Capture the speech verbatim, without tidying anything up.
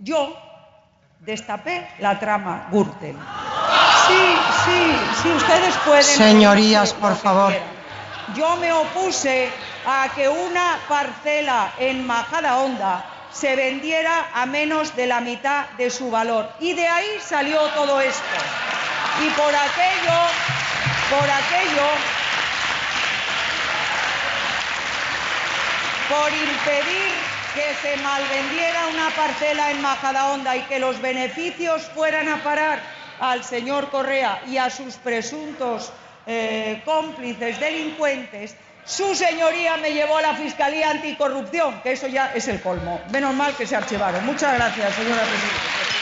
yo destapé la trama Gürtel. Sí, sí, sí, ustedes pueden... Señorías, por favor. Yo me opuse a que una parcela en Majadahonda se vendiera a menos de la mitad de su valor. Y de ahí salió todo esto. Y por aquello, por aquello, por impedir que se malvendiera una parcela en Majadahonda y que los beneficios fueran a parar al señor Correa y a sus presuntos eh, cómplices delincuentes, su señoría me llevó a la Fiscalía Anticorrupción, que eso ya es el colmo. Menos mal que se archivaron. Muchas gracias, señora presidenta.